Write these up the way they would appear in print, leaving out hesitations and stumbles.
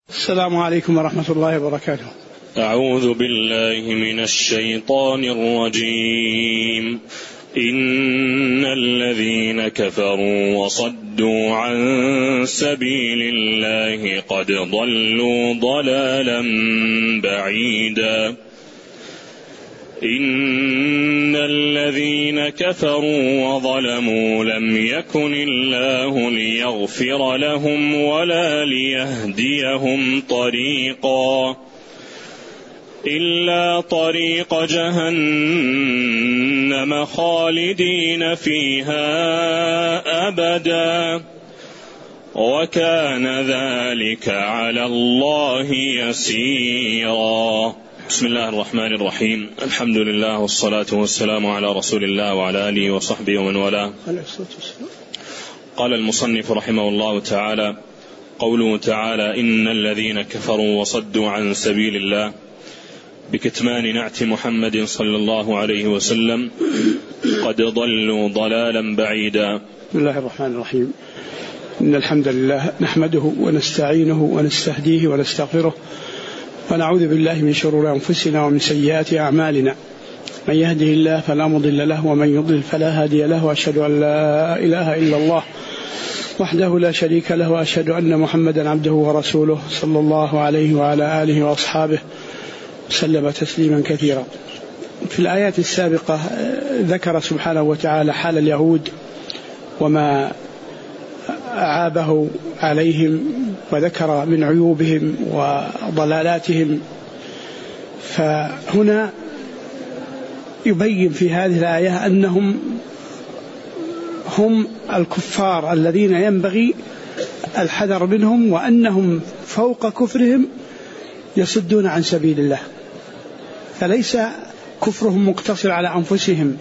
السلام عليكم ورحمة الله وبركاته. أعوذ بالله من الشيطان الرجيم. إن الذين كفروا وصدوا عن سبيل الله قد ضلوا ضلالا بعيدا. إن الذين كفروا وظلموا لم يكن الله ليغفر لهم ولا ليهديهم طريقا إلا طريق جهنم خالدين فيها أبدا وكان ذلك على الله يسيرا. بسم الله الرحمن الرحيم. الحمد لله والصلاة والسلام على رسول الله وعلى آله وصحبه ومن والاه. قال المصنف رحمه الله تعالى: قوله تعالى: إن الذين كفروا وصدوا عن سبيل الله بكتمان نعت محمد صلى الله عليه وسلم قد ضلوا ضلالا بعيدا. بسم الله الرحمن الرحيم. إن الحمد لله نحمده ونستعينه ونستهديه ونستغفره ونعوذ بالله من شرور أنفسنا ومن سيئات أعمالنا. من يهده الله فلا مضل له ومن يضلل فلا هادي له، وأشهد أن لا إله إلا الله وحده لا شريك له، وأشهد أن محمدا عبده ورسوله صلى الله عليه وعلى آله وأصحابه سلم تسليما كثيرا. في الآيات السابقة ذكر سبحانه وتعالى حال اليهود وما عابه عليهم وذكر من عيوبهم وضلالاتهم، فهنا يبين في هذه الآية أنهم هم الكفار الذين ينبغي الحذر منهم، وأنهم فوق كفرهم يصدون عن سبيل الله، فليس كفرهم مقتصر على أنفسهم،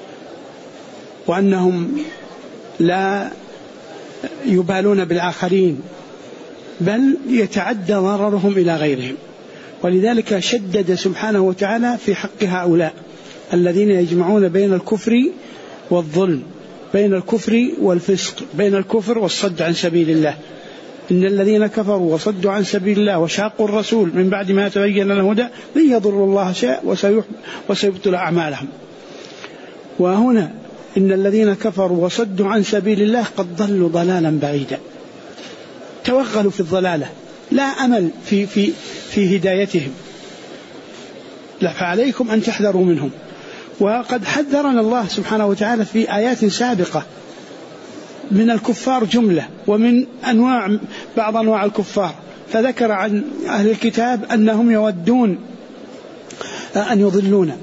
وأنهم لا يبالون بالآخرين بل يتعدى ضررهم إلى غيرهم. ولذلك شدد سبحانه وتعالى في حق هؤلاء الذين يجمعون بين الكفر والظلم، بين الكفر والفسق، بين الكفر والصد عن سبيل الله. إن الذين كفروا وصدوا عن سبيل الله وشاقوا الرسول من بعد ما تبين لهم الهدى لن يضروا الله شيئا وسيبطل أعمالهم. وهنا إن الذين كفروا وصدوا عن سبيل الله قد ضلوا ضلالا بعيدا، توغلوا في الضلالة، لا أمل في هدايتهم، فعليكم أن تحذروا منهم. وقد حذرنا الله سبحانه وتعالى في آيات سابقة من الكفار جملة ومن بعض أنواع الكفار، فذكر عن أهل الكتاب أنهم يودون أن يضلون،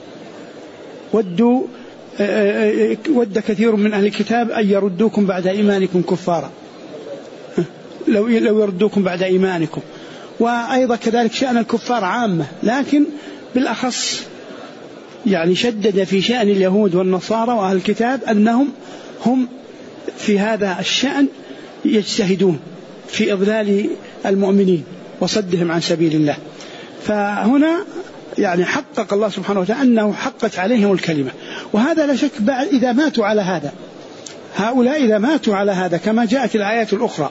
ود كثير من أهل الكتاب أن يردوكم بعد إيمانكم كفارا، لو يردوكم بعد إيمانكم. وأيضا كذلك شأن الكفار عامة، لكن بالأخص يعني شدد في شأن اليهود والنصارى وأهل الكتاب أنهم هم في هذا الشأن يجتهدون في إضلال المؤمنين وصدهم عن سبيل الله. فهنا يعني حقق الله سبحانه وتعالى أنه حقت عليهم الكلمة، وهذا لا شك إذا ماتوا على هذا، هؤلاء إذا ماتوا على هذا كما جاءت الآيات الأخرى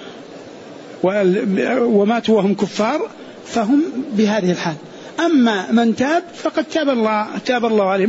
وماتوا وهم كفار فهم بهذه الحال. أما من تاب فقد تاب الله عليه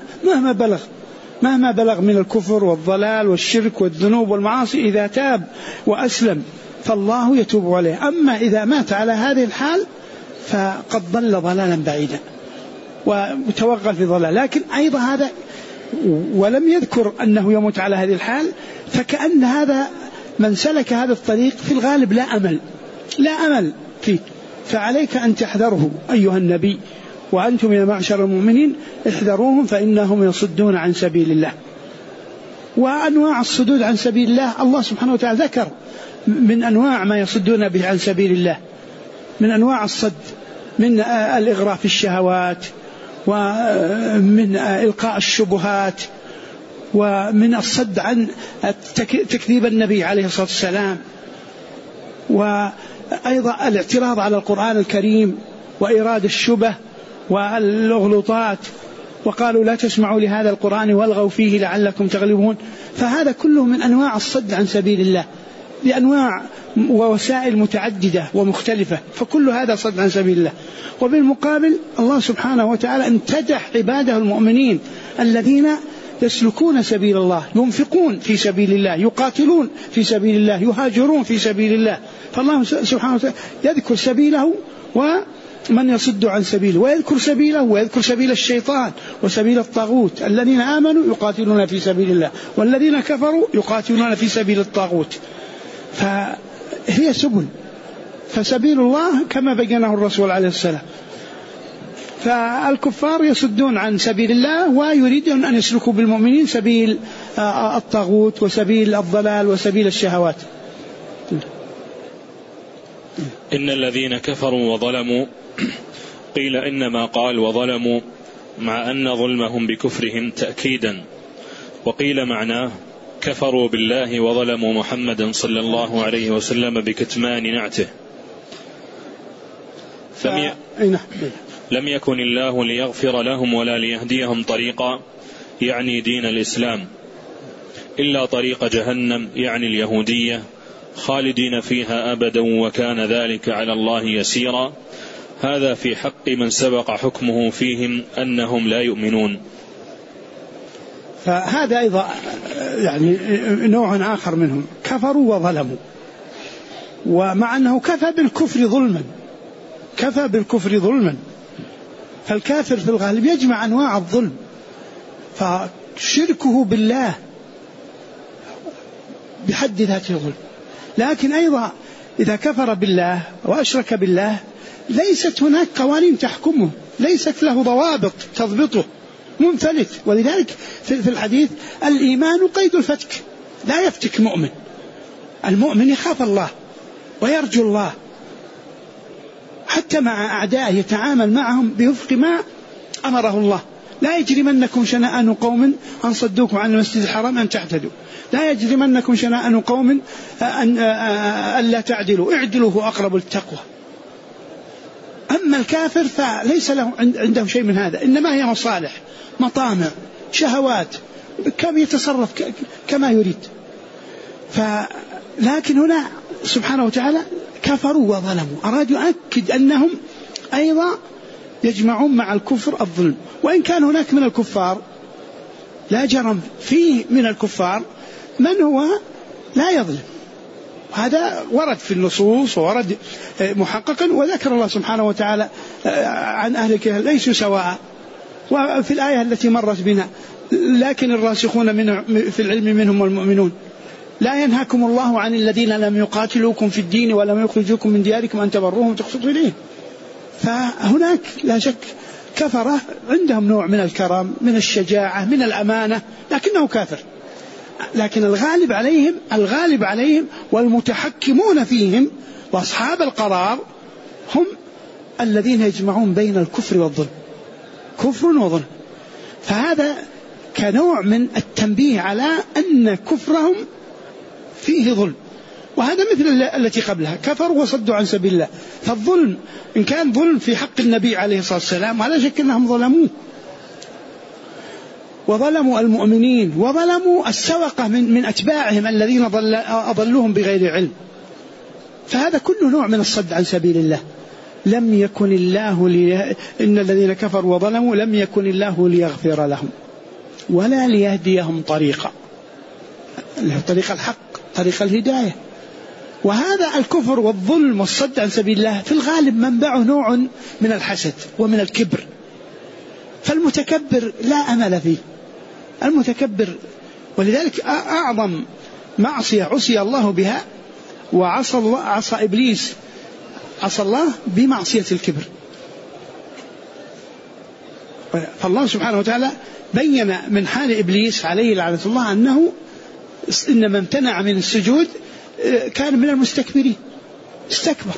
مهما بلغ من الكفر والضلال والشرك والذنوب والمعاصي، إذا تاب وأسلم فالله يتوب عليه. أما إذا مات على هذه الحال فقد ضل ضلالا بعيدا وتوغل في ضلال. لكن أيضا هذا ولم يذكر أنه يموت على هذه الحال، فكأن هذا من سلك هذا الطريق في الغالب لا أمل فيه، فعليك أن تحذره أيها النبي، وأنتم يا معشر المؤمنين احذروهم فإنهم يصدون عن سبيل الله. وأنواع الصدود عن سبيل الله سبحانه وتعالى ذكر من أنواع ما يصدون به عن سبيل الله، من أنواع الصد من الإغراء في الشهوات، ومن إلقاء الشبهات، ومن الصد عن تكذيب النبي عليه الصلاة والسلام، وأيضا الاعتراض على القرآن الكريم وإيراد الشبه والغلطات، وقالوا لا تسمعوا لهذا القرآن والغوا فيه لعلكم تغلبون. فهذا كله من أنواع الصد عن سبيل الله، بأنواع ووسائل متعددة ومختلفة، فكل هذا صد عن سبيل الله. وبالمقابل الله سبحانه وتعالى امتدح عباده المؤمنين الذين يسلكون سبيل الله، ينفقون في سبيل الله، يقاتلون في سبيل الله، يهاجرون في سبيل الله. فالله سبحانه وتعالى يذكر سبيله ومن يصد عن سبيله، ويذكر سبيله ويذكر سبيل الشيطان وسبيل الطاغوت. الذين آمنوا يقاتلون في سبيل الله، والذين كفروا يقاتلون في سبيل الطاغوت. فهي سبل، فسبيل الله كما بينه الرسول عليه السلام. فالكفار يصدون عن سبيل الله ويريدون أن يسلكوا بالمؤمنين سبيل الطاغوت وسبيل الضلال وسبيل الشهوات. إن الذين كفروا وظلموا، قيل إنما قال وظلموا مع أن ظلمهم بكفرهم تأكيدا، وقيل معناه كفروا بالله وظلموا محمدا صلى الله عليه وسلم بكتمان نعته. لم يكن الله ليغفر لهم ولا ليهديهم طريقا، يعني دين الإسلام، إلا طريق جهنم، يعني اليهودية، خالدين فيها أبدا، وكان ذلك على الله يسيرا. هذا في حق من سبق حكمه فيهم أنهم لا يؤمنون. فهذا أيضا يعني نوع آخر منهم، كفروا وظلموا، ومع أنه كفى بالكفر ظلما، فالكافر في الغالب يجمع أنواع الظلم، فشركه بالله بحد ذاته ظلم. لكن أيضا إذا كفر بالله وأشرك بالله ليست هناك قوانين تحكمه، ليست له ضوابط تضبطه، منفلت. ولذلك في الحديث الإيمان قيد الفتك، لا يفتك مؤمن. المؤمن يخاف الله ويرجو الله، حتى مع أعدائه يتعامل معهم بوفق ما أمره الله. لا يجرمنكم شنآن قوم أن صدوكم عن المسجد الحرام أن تعتدوا، لا يجرمنكم شنآن قوم أن لا تعدلوا، اعدلوا هو أقرب للتقوى. أما الكافر فليس له عنده شيء من هذا، إنما هي مصالح، مطامع، شهوات، كم يتصرف كما يريد. لكن هنا سبحانه وتعالى كفروا وظلموا، أراد يؤكد أنهم أيضا يجمعون مع الكفر الظلم. وإن كان هناك من الكفار لا جرم فيه من الكفار من هو لا يظلم، هذا ورد في النصوص وورد محققا، وذكر الله سبحانه وتعالى عن أهل الكهف ليسوا سواء. وفي الآية التي مرت بنا لكن الراسخون في العلم منهم والمؤمنون لا ينهاكم الله عن الذين لم يقاتلوكم في الدين ولم يخرجوكم من دياركم أن تبروهم وتقسطوا إليهم. فهناك لا شك كفرة عندهم نوع من الكرم، من الشجاعة، من الأمانة، لكنه كافر. لكن الغالب عليهم والمتحكمون فيهم وأصحاب القرار هم الذين يجمعون بين الكفر والظلم، كفر وظلم. فهذا كنوع من التنبيه على أن كفرهم فيه ظلم، وهذا مثل التي قبلها، كفروا وصدوا عن سبيل الله. فالظلم إن كان ظلم في حق النبي عليه الصلاة والسلام ولا شك أنهم ظلموه، وظلموا المؤمنين، وظلموا السوقة من أتباعهم الذين أضلوهم بغير علم. فهذا كله نوع من الصد عن سبيل الله. لم يكن الله إن الذين كفروا وظلموا لم يكن الله ليغفر لهم ولا ليهديهم طريق الحق، طريق الهداية. وهذا الكفر والظلم والصد عن سبيل الله في الغالب منبعه نوع من الحسد ومن الكبر. فالمتكبر لا أمل فيه، المتكبر. ولذلك أعظم معصية عصي الله بها عصى إبليس، عصى الله بمعصية الكبر. فالله سبحانه وتعالى بين من حال إبليس عليه لعنة الله أنه إنما امتنع من السجود كان من المستكبرين، استكبر.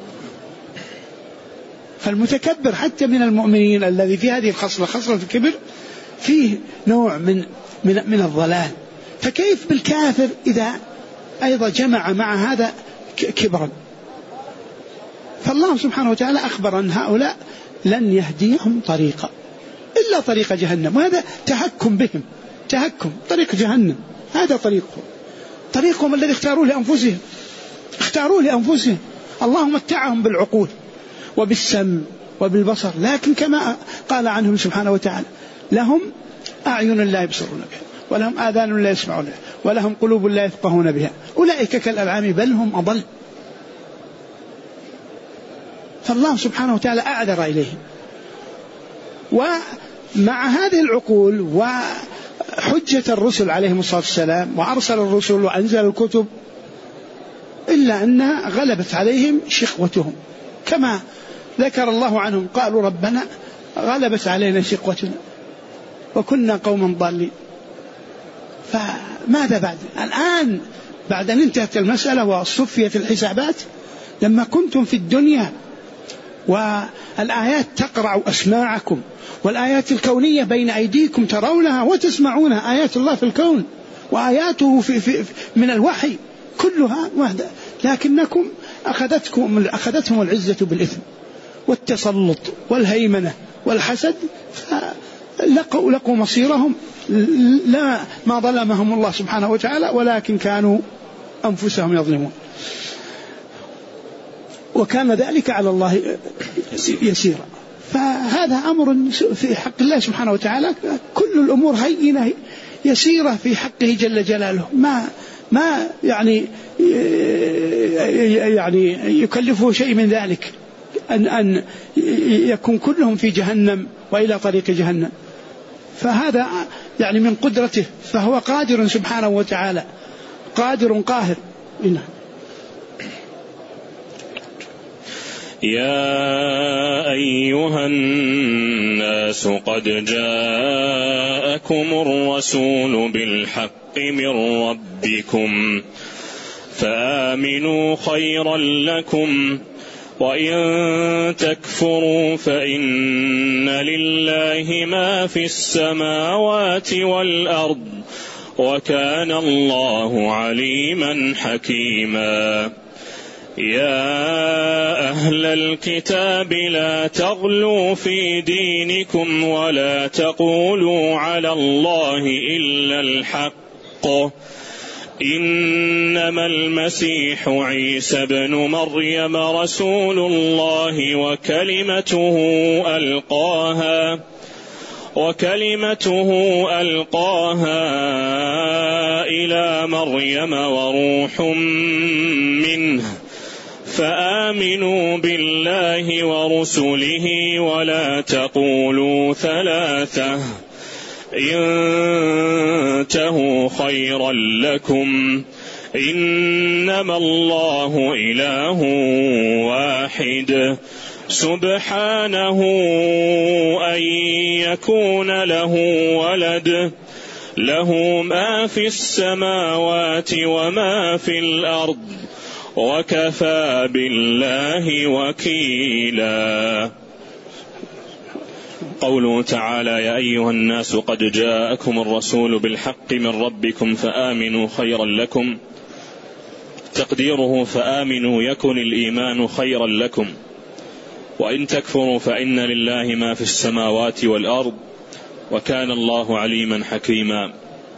فالمتكبر حتى من المؤمنين الذي في هذه خصلة الكبر فيه نوع من الضلال. فكيف بالكافر إذا أيضا جمع مع هذا كبرا؟ فالله سبحانه وتعالى أخبر أن هؤلاء لن يهديهم طريقا إلا طريق جهنم، وهذا تهكم بهم، طريق جهنم، هذا طريقهم الذي اختاروه لأنفسهم، اختاروا لأنفسهم. الله متعهم بالعقول وبالسمع وبالبصر، لكن كما قال عنهم سبحانه وتعالى: لهم أعين لا يبصرون بها، ولهم آذان لا يسمعون بها، ولهم قلوب لا يفقهون بها، أولئك كالأنعام بل هم أضل. فالله سبحانه وتعالى أعذر إليهم. ومع هذه العقول وحجة الرسل عليهم الصلاة والسلام، وأرسل الرسل وأنزل الكتب، إلا أنها غلبت عليهم شقوتهم، كما ذكر الله عنهم: قالوا ربنا غلبت علينا شقوتنا وكنا قوما ضالين. فماذا بعد؟ الآن بعد أن انتهت المسألة وصفيت الحسابات، لما كنتم في الدنيا والآيات تقرع أسماعكم، والآيات الكونية بين أيديكم ترونها وتسمعونها، آيات الله في الكون وآياته من الوحي كلها واحدة، لكنكم أخذتهم العزة بالإثم والتسلط والهيمنة والحسد، فلقوا مصيرهم. لا، ما ظلمهم الله سبحانه وتعالى، ولكن كانوا أنفسهم يظلمون، وكان ذلك على الله يسيرا. فهذا أمر في حق الله سبحانه وتعالى، كل الأمور هينة يسيرة في حقه جل جلاله، ما يعني يكلفه شيء من ذلك أن يكون كلهم في جهنم وإلى طريق جهنم. فهذا يعني من قدرته، فهو قادر سبحانه وتعالى، قادر قاهر. يا أيها الناس قد جاءكم الرسول بالحق من ربكم فآمنوا خيرا لكم، وإن تكفروا فإن لله ما في السماوات والأرض، وكان الله عليما حكيما. يا أهل الكتاب لا تغلوا في دينكم ولا تقولوا على الله إلا الحق، إنما المسيح عيسى بن مريم رسول الله وكلمته ألقاها إلى مريم وروح منه، فآمنوا بالله ورسله ولا تقولوا ثلاثة، انتهوا خيرا لكم، إنما الله إله واحد سبحانه أن يكون له ولد، له ما في السماوات وما في الأرض، وكفى بالله وكيلا. قوله تعالى: يا أيها الناس قد جاءكم الرسول بالحق من ربكم فآمنوا خيرا لكم، تقديره فآمنوا يكن الإيمان خيرا لكم، وإن تكفروا فإن لله ما في السماوات والأرض، وكان الله عليما حكيما.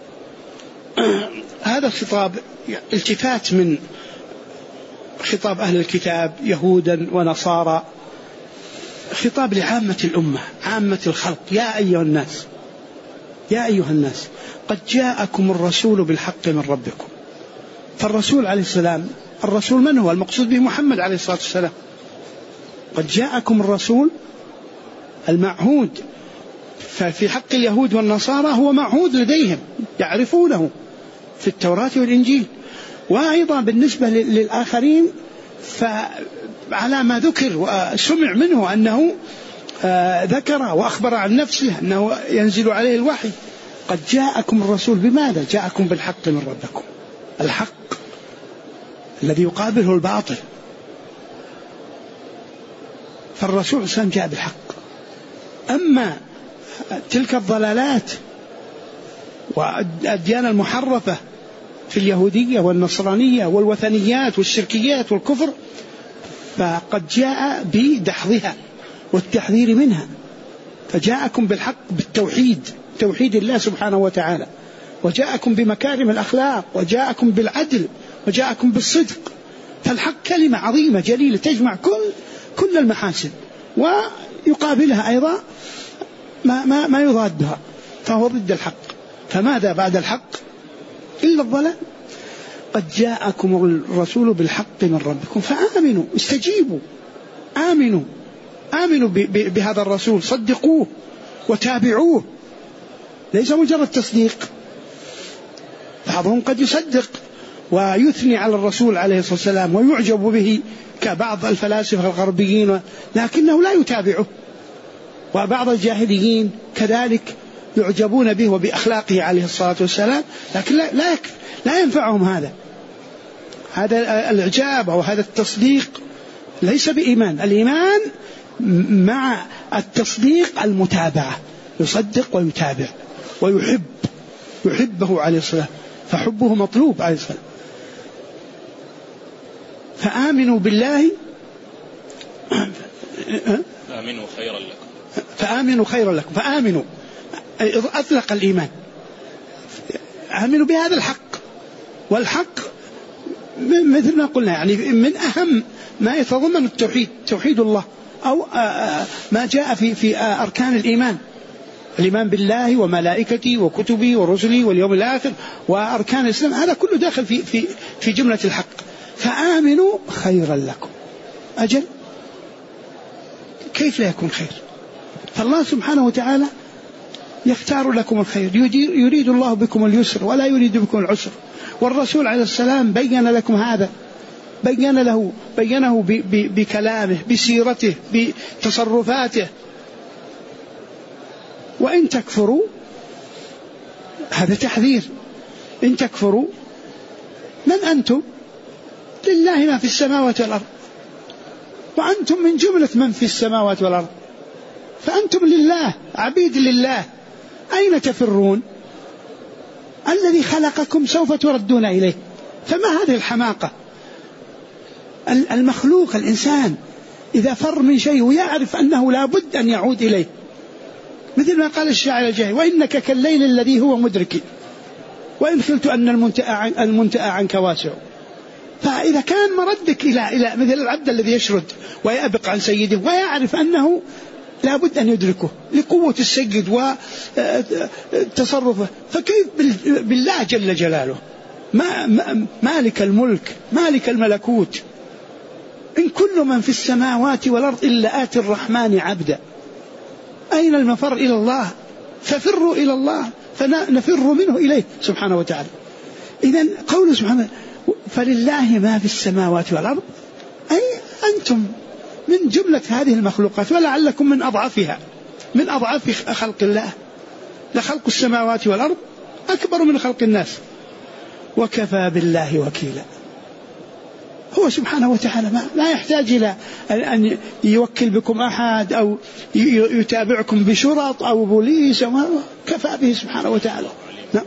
هذا الخطاب التفات من خطاب أهل الكتاب يهودا ونصارى، خطاب لعامة الأمة، عامة الخلق. يا أيها الناس، يا أيها الناس قد جاءكم الرسول بالحق من ربكم. فالرسول عليه السلام، الرسول من هو؟ المقصود به محمد عليه الصلاة والسلام. قد جاءكم الرسول المعهود، ففي حق اليهود والنصارى هو معهود لديهم، يعرفونه في التوراة والإنجيل. وأيضا بالنسبة للآخرين فعلى ما ذكر وسمع منه أنه ذكر وأخبر عن نفسه أنه ينزل عليه الوحي. قد جاءكم الرسول بماذا؟ جاءكم بالحق من ربكم، الحق الذي يقابله الباطل. فالرسول صلى الله عليه وسلم جاء بالحق. أما تلك الضلالات والأديان المحرفة في اليهودية والنصرانية والوثنيات والشركيات والكفر، فقد جاء بدحضها والتحذير منها. فجاءكم بالحق بالتوحيد، توحيد الله سبحانه وتعالى، وجاءكم بمكارم الأخلاق، وجاءكم بالعدل، وجاءكم بالصدق، فالحق كلمة عظيمة جليلة تجمع كل المحاسن، ويقابلها أيضا ما يضادها، فهو ضد الحق. فماذا بعد الحق إلا الضلال؟ قد جاءكم الرسول بالحق من ربكم فآمنوا، استجيبوا، آمنوا بهذا الرسول، صدقوه وتابعوه، ليس مجرد تصديق. بعضهم قد يصدق ويثني على الرسول عليه الصلاة والسلام ويعجب به كبعض الفلاسفة الغربيين، لكنه لا يتابعه. وبعض الجاهليين كذلك يعجبون به وبأخلاقه عليه الصلاة والسلام، لكن لا ينفعهم هذا الإعجاب أو هذا التصديق، ليس بإيمان. الإيمان مع التصديق المتابعة، يصدق ويتابع ويحبه عليه الصلاة، فحبه مطلوب عليه الصلاة. فآمنوا بالله فآمنوا خيرا لكم. فآمنوا أطلق الإيمان، آمنوا بهذا الحق. والحق مثل ما قلنا يعني من أهم ما يتضمن التوحيد، توحيد الله، أو ما جاء في أركان الإيمان، الإيمان بالله وملائكته وكتبه ورسله واليوم الآخر وأركان الإسلام، هذا كله داخل في جملة الحق. فآمنوا خيرا لكم. أجل كيف لا يكون خير؟ فالله سبحانه وتعالى يختار لكم الخير، يريد الله بكم اليسر ولا يريد بكم العسر. والرسول عليه السلام بين لكم هذا، بينه بكلامه، بسيرته، بتصرفاته. وإن تكفروا، هذا تحذير، إن تكفروا من أنتم؟ لله ما في السماوات والأرض، وأنتم من جملة من في السماوات والأرض، فأنتم لله، عبيد لله، أين تفرون؟ الذي خلقكم سوف تردون إليه. فما هذه الحماقة؟ المخلوق الإنسان إذا فر من شيء ويعرف أنه لا بد أن يعود إليه، مثل ما قال الشاعر الجاهلي: وإنك كالليل الذي هو مدرك، وإن خلت أن المنتأى عنك واسع. فإذا كان مردك إلى مثل العبد الذي يشرد ويأبق عن سيده ويعرف أنه لا بد أن يدركه لقوة السيد وتصرفه، فكيف بالله جل جلاله مالك الملك، مالك الملكوت؟ إن كل من في السماوات والأرض إلا آتي الرحمن عبدا. أين المفر؟ إلى الله، ففروا إلى الله، فنفر منه إليه سبحانه وتعالى. إذن قول سبحانه: فلله ما في السماوات والأرض، أي أنتم من جملة هذه المخلوقات، ولعلكم من أضعفها، من أضعاف خلق الله. لخلق السماوات والأرض أكبر من خلق الناس، وكفى بالله وكيلا. هو سبحانه وتعالى لا يحتاج إلى أن يوكل بكم أحد أو يتابعكم بشرط أو بوليس، كفى به سبحانه وتعالى. نعم.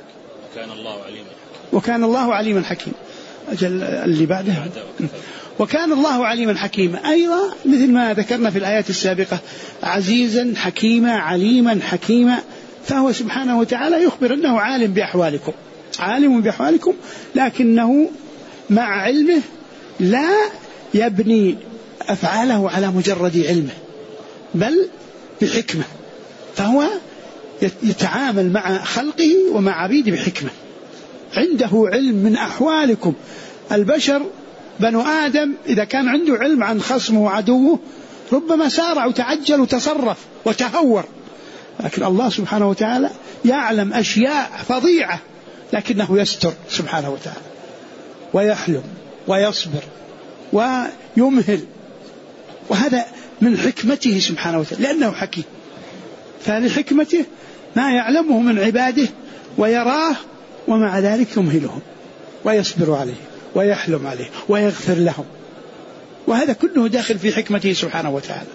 وكان الله عليما حكيما. أجل اللي بعده. وكان الله عليما حكيما أيضا، مثل ما ذكرنا في الآيات السابقة: عزيزا حكيما، عليما حكيما. فهو سبحانه وتعالى يخبر أنه عالم بأحوالكم، عالم بأحوالكم، لكنه مع علمه لا يبني أفعاله على مجرد علمه، بل بحكمة. فهو يتعامل مع خلقه ومع عبيده بحكمة، عنده علم من أحوالكم. البشر بنو آدم إذا كان عنده علم عن خصمه وعدوه ربما سارع وتعجل وتصرف وتهور، لكن الله سبحانه وتعالى يعلم أشياء فظيعة، لكنه يستر سبحانه وتعالى، ويحلم ويصبر ويمهل، وهذا من حكمته سبحانه وتعالى، لأنه حكيم. فلحكمته ما يعلمه من عباده ويراه، ومع ذلك يمهلهم ويصبر عليه ويحلم عليه ويغفر لهم، وهذا كله داخل في حكمته سبحانه وتعالى.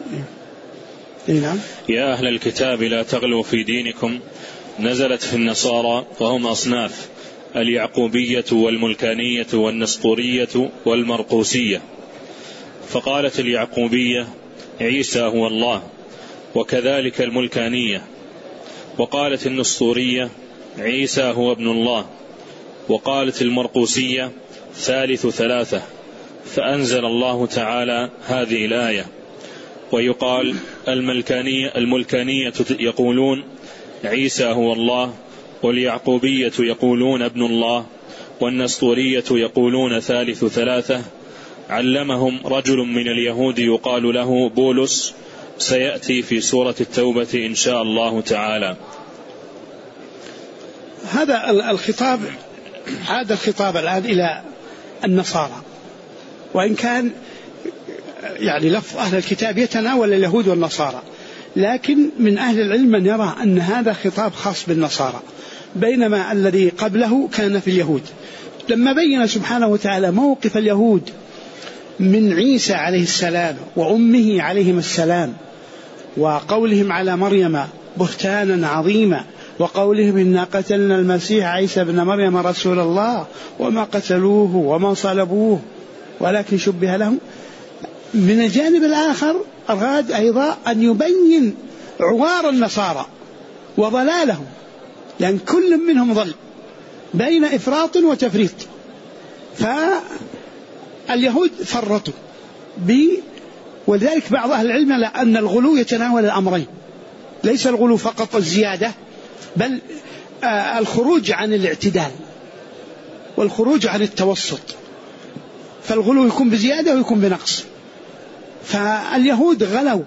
نعم. يا أهل الكتاب لا تغلوا في دينكم، نزلت في النصارى وهم أصناف: اليعقوبية والملكانية والنسطورية والمرقوسية. فقالت اليعقوبية: عيسى هو الله، وكذلك الملكانية. وقالت النسطورية: عيسى هو ابن الله. وقالت المرقوسية: ثالث ثلاثة. فأنزل الله تعالى هذه الآية. ويقال الملكانية يقولون عيسى هو الله، واليعقوبية يقولون ابن الله، والنسطورية يقولون ثالث ثلاثة. علمهم رجل من اليهود يقال له بولس، سيأتي في سورة التوبة إن شاء الله تعالى. هذا الخطاب، هذا الخطاب الآن إلى النصارى، وإن كان يعني لفظ أهل الكتاب يتناول اليهود والنصارى، لكن من أهل العلم من يرى أن هذا خطاب خاص بالنصارى، بينما الذي قبله كان في اليهود. لما بين سبحانه وتعالى موقف اليهود من عيسى عليه السلام وأمه عليهم السلام، وقولهم على مريم بهتانا عظيما، وقولهم إنا قتلنا المسيح عيسى ابن مريم رسول الله وما قتلوه وما صلبوه ولكن شبه لهم، من الجانب الآخر أراد أيضا أن يبين عوار النصارى وضلالهم، لأن كل منهم ضل بين إفراط وتفريط. فاليهود فرطوا ولذلك بعض أهل العلم أن الغلو يتناول الأمرين، ليس الغلو فقط الزيادة، بل الخروج عن الاعتدال والخروج عن التوسط، فالغلو يكون بزيادة ويكون بنقص. فاليهود غلوا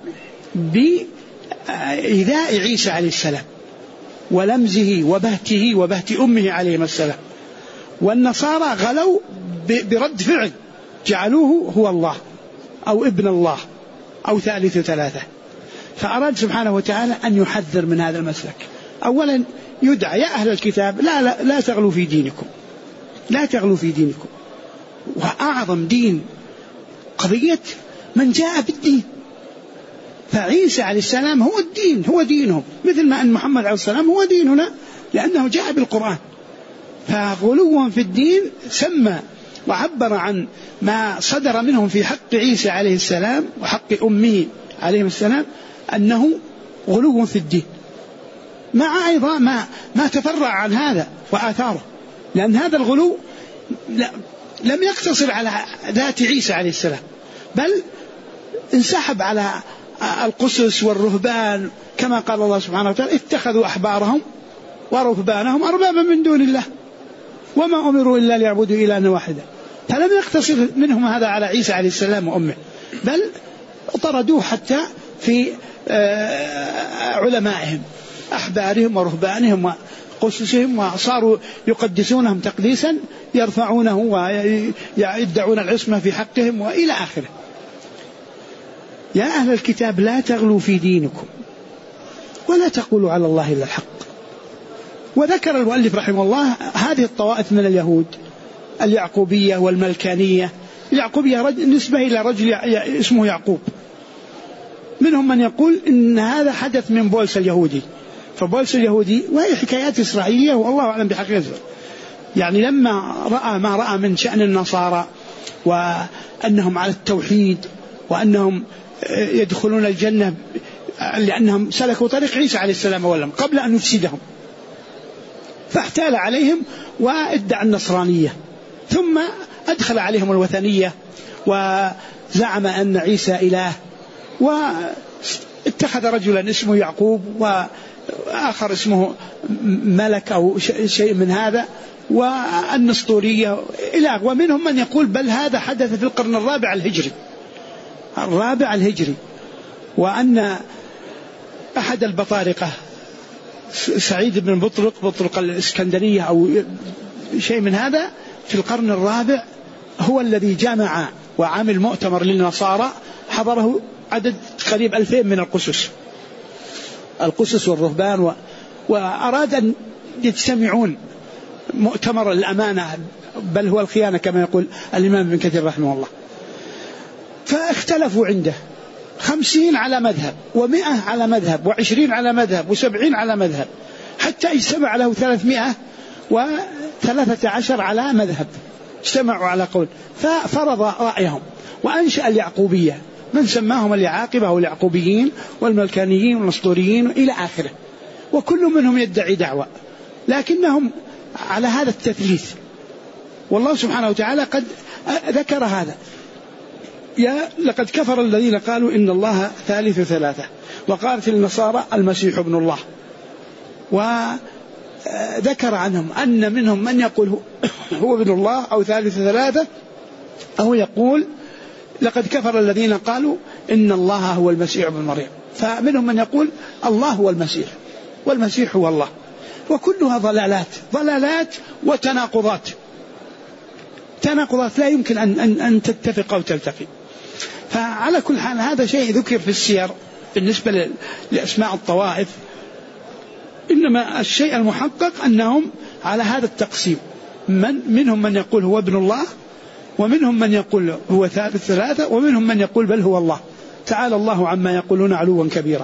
بإيذاء عيسى عليه السلام ولمزه وبهته وبهت أمه عليه السلام، والنصارى غلوا برد فعل، جعلوه هو الله أو ابن الله أو ثالث ثلاثة. فأراد سبحانه وتعالى أن يحذر من هذا المسلك. أولا يدعى يا أهل الكتاب لا تغلوا في دينكم، لا تغلوا في دينكم. وأعظم دين قضية من جاء بالدين، فعيسى عليه السلام هو الدين، هو دينهم، مثل ما أن محمد عليه السلام هو ديننا لأنه جاء بالقرآن. فغلوهم في الدين سمى وعبر عن ما صدر منهم في حق عيسى عليه السلام وحق أمه عليه السلام أنه غلو في الدين، مع أيضا ما تفرع عن هذا وآثاره، لأن هذا الغلو لم يقتصر على ذات عيسى عليه السلام، بل انسحب على القسس والرهبان، كما قال الله سبحانه وتعالى اتخذوا أحبارهم ورهبانهم أربابا من دون الله وما أمروا إلا ليعبدوا إلها واحدا. فلم يقتصر منهم هذا على عيسى عليه السلام وأمه، بل طردوه حتى في علمائهم أحبارهم ورهبانهم وقسسهم، وصاروا يقدسونهم تقديسا، يرفعونه ويدعون العصمة في حقهم وإلى آخره. يا أهل الكتاب لا تغلوا في دينكم ولا تقولوا على الله إلا الحق. وذكر المؤلف رحمه الله هذه الطوائف من اليهود، اليعقوبية والملكانية. اليعقوبية نسبة إلى رجل اسمه يعقوب، منهم من يقول إن هذا حدث من بولس اليهودي، فبولس اليهودي وهي حكايات إسرائيلية والله أعلم بحقيقتها، يعني لما رأى ما رأى من شأن النصارى وأنهم على التوحيد وأنهم يدخلون الجنة لأنهم سلكوا طريق عيسى عليه السلام أولا قبل أن يفسدهم، فاحتال عليهم وادعى النصرانية، ثم أدخل عليهم الوثنية وزعم أن عيسى إله، واتخذ رجلا اسمه يعقوب وآخر اسمه ملك أو شيء من هذا، والنسطورية إلى. ومنهم من يقول بل هذا حدث في القرن الرابع الهجري، وأن أحد البطارقة سعيد بن بطرق الإسكندرية أو شيء من هذا في القرن الرابع هو الذي جمع وعمل مؤتمر للنصارى حضره عدد قريب 2000 من القسس والرهبان، وأراد أن يجتمعون مؤتمر الأمانة بل هو الخيانة كما يقول الإمام ابن كثير رحمه الله. فاختلفوا عنده 50 على مذهب و100 على مذهب و20 على مذهب و70 على مذهب، حتى اجتمع له 313 على مذهب، اجتمعوا على قول، ففرض رأيهم وأنشأ اليعقوبية، من سماهم اليعاقبة واليعقوبيين والملكانيين والنسطوريين إلى آخره، وكل منهم يدعي دعوة، لكنهم على هذا التثليث. والله سبحانه وتعالى قد ذكر هذا، لقد كفر الذين قالوا إن الله ثالث ثلاثة، وقالت النصارى المسيح ابن الله، وذكر عنهم أن منهم من يقول هو ابن الله أو ثالث ثلاثة، أو يقول لقد كفر الذين قالوا إن الله هو المسيح ابن مريم. فمنهم من يقول الله هو المسيح والمسيح هو الله، وكلها ضلالات وتناقضات لا يمكن أن تتفق أو تلتقي. فعلى كل حال هذا شيء ذكر في السير بالنسبة لأسماء الطوائف، إنما الشيء المحقق أنهم على هذا التقسيم، منهم من يقول هو ابن الله، ومنهم من يقول هو ثالث ثلاثة، ومنهم من يقول بل هو الله، تعالى الله عما يقولون علوا كبيرا.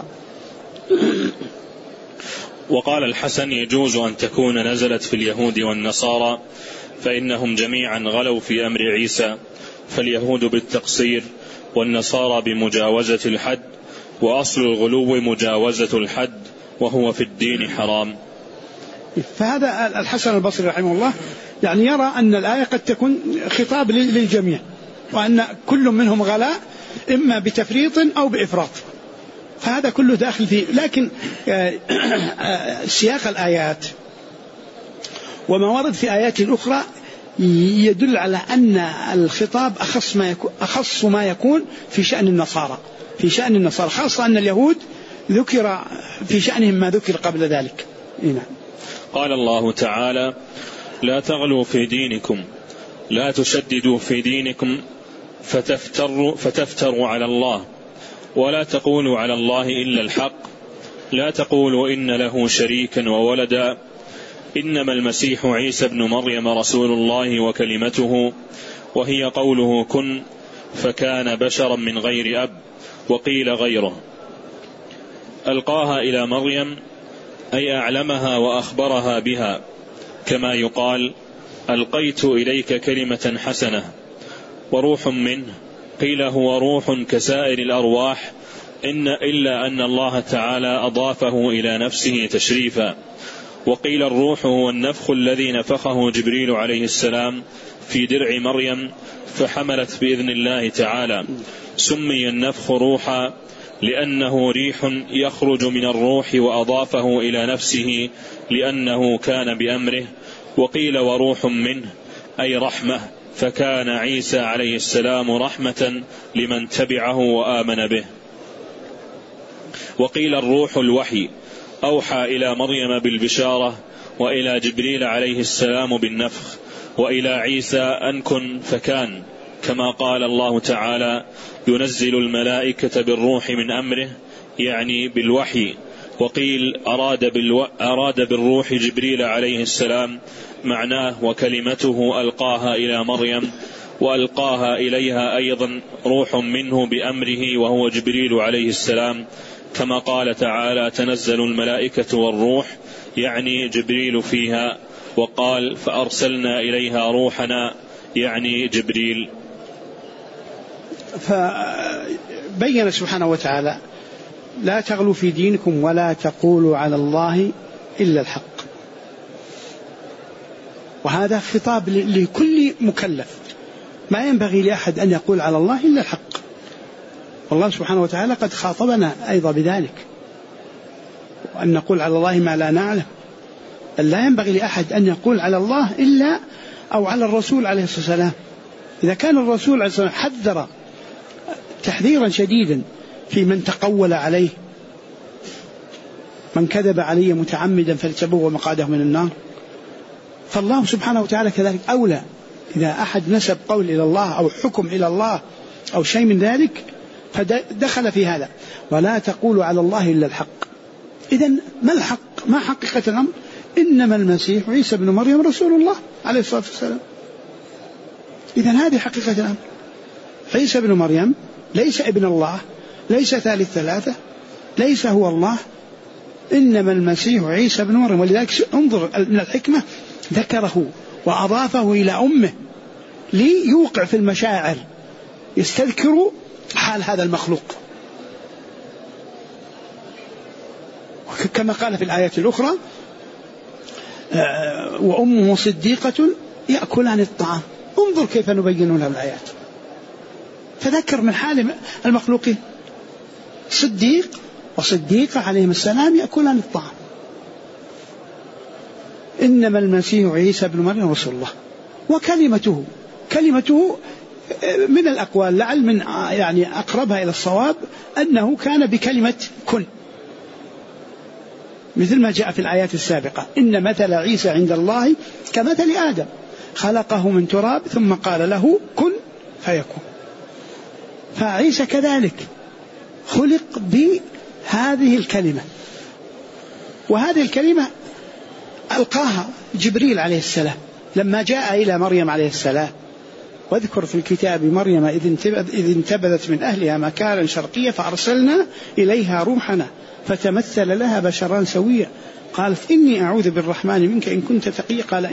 وقال الحسن: يجوز أن تكون نزلت في اليهود والنصارى، فإنهم جميعا غلوا في أمر عيسى، فاليهود بالتقصير والنصارى بمجاوزة الحد، وأصل الغلو مجاوزة الحد، وهو في الدين حرام. فهذا الحسن البصري رحمه الله يعني يرى أن الآية قد تكون خطاب للجميع، وأن كل منهم غلاء إما بتفريط أو بإفراط، فهذا كله داخل فيه. لكن سياق الآيات وما ورد في آيات أخرى يدل على أن الخطاب أخص ما يكون في شأن النصارى، خاصة أن اليهود ذكر في شأنهم ما ذكر قبل ذلك. قال الله تعالى: لا تغلوا في دينكم، لا تشددوا في دينكم فتفتروا على الله، ولا تقولوا على الله إلا الحق، لا تقولوا إن له شريكا وولدا، إنما المسيح عيسى ابن مريم رسول الله وكلمته، وهي قوله كن، فكان بشرا من غير أب. وقيل غيره، ألقاها إلى مريم أي أعلمها وأخبرها بها، كما يقال ألقيت إليك كلمة حسنة. وروح منه، قيل هو روح كسائر الأرواح، إلا أن الله تعالى أضافه إلى نفسه تشريفا. وقيل الروح هو النفخ الذي نفخه جبريل عليه السلام في درع مريم فحملت بإذن الله تعالى. سمي النفخ روحا لأنه ريح يخرج من الروح، وأضافه إلى نفسه لأنه كان بأمره. وقيل وروح منه أي رحمة، فكان عيسى عليه السلام رحمة لمن تبعه وآمن به. وقيل الروح الوحي، أوحى إلى مريم بالبشارة، وإلى جبريل عليه السلام بالنفخ، وإلى عيسى أن كن فكان، كما قال الله تعالى ينزل الملائكة بالروح من أمره، يعني بالوحي. وقيل أراد بالروح جبريل عليه السلام، معناه وكلمته ألقاها إلى مريم، وألقاها إليها أيضا روح منه بأمره وهو جبريل عليه السلام، كما قال تعالى تنزل الملائكة والروح، يعني جبريل فيها. وقال فأرسلنا إليها روحنا، يعني جبريل. فبين سبحانه وتعالى لا تغلوا في دينكم ولا تقولوا على الله إلا الحق، وهذا خطاب لكل مكلف، ما ينبغي لأحد أن يقول على الله إلا الحق. والله سبحانه وتعالى قد خاطبنا أيضا بذلك، وأن نقول على الله ما لا نعلم. لا ينبغي لأحد أن يقول على الله إلا أو على الرسول عليه الصلاة والسلام. إذا كان الرسول عليه الصلاة والسلام حذر تحذيرا شديدا في من تقول عليه، من كذب علي متعمدا فليتبوأ مقعده من النار، فالله سبحانه وتعالى كذلك أولى. إذا أحد نسب قول إلى الله أو حكم إلى الله أو شيء من ذلك فدخل في هذا. ولا تقولوا على الله إلا الحق. إذن ما الحق؟ ما حقيقة الأمر؟ إنما المسيح عيسى بن مريم رسول الله عليه الصلاة والسلام. إذن هذه حقيقة الأمر. عيسى بن مريم ليس ابن الله، ليس ثالث ثلاثة، ليس هو الله، إنما المسيح عيسى بن مريم. ولذلك انظر من الحكمة ذكره وأضافه إلى أمه ليوقع في المشاعر، يستذكر حال هذا المخلوق. كما قال في الآية الأخرى وأمه صديقة يأكلان الطعام. انظر كيف نبين لهم الآيات. تذكر من حال المخلوقين. صديق وصديقة عليهم السلام يأكلان الطعام. إنما المسيح عيسى بن مريم رسول الله وكلمته. كلمته من الأقوال لعل من يعني أقربها إلى الصواب أنه كان بكلمة كن، مثل ما جاء في الآيات السابقة: إن مثل عيسى عند الله كمثل آدم خلقه من تراب ثم قال له كن فيكون. فعيسى كذلك خلق بهذه الكلمة، وهذه الكلمة ألقاها جبريل عليه السلام لما جاء إلى مريم عليه السلام. واذكر في الكتاب مريم إذ انتبذت من أهلها مكانا شرقيا فأرسلنا إليها روحنا فتمثل لها بشرا سويا قالت إني أعوذ بالرحمن منك إن كنت تقيا قال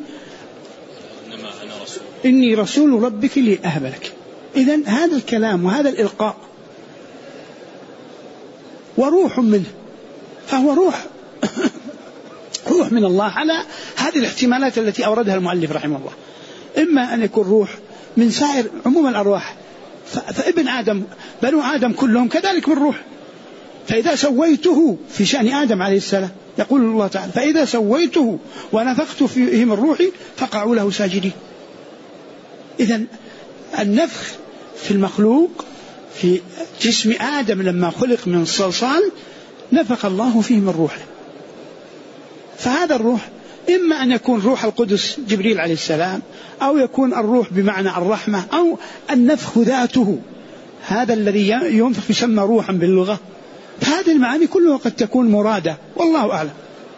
إني رسول ربك لأهب لك. إذن هذا الكلام وهذا الإلقاء وروح منه، فهو روح من الله على هذه الاحتمالات التي أوردها المؤلف رحمه الله. إما أن يكون روح من سائر عموم الأرواح، فابن آدم بنو آدم كلهم كذلك من روح. فإذا سويته في شأن آدم عليه السلام يقول الله تعالى: فإذا سويته ونفخت فيه من روحي فقعوا له ساجدين. إذن النفخ في المخلوق في جسم آدم لما خلق من الصلصال نفخ الله فيه من روحه. فهذا الروح إما أن يكون روح القدس جبريل عليه السلام، أو يكون الروح بمعنى الرحمة، أو النفخ ذاته هذا الذي ينفخ يسمى روحا باللغة. فهذه المعاني كلها قد تكون مرادة والله أعلم.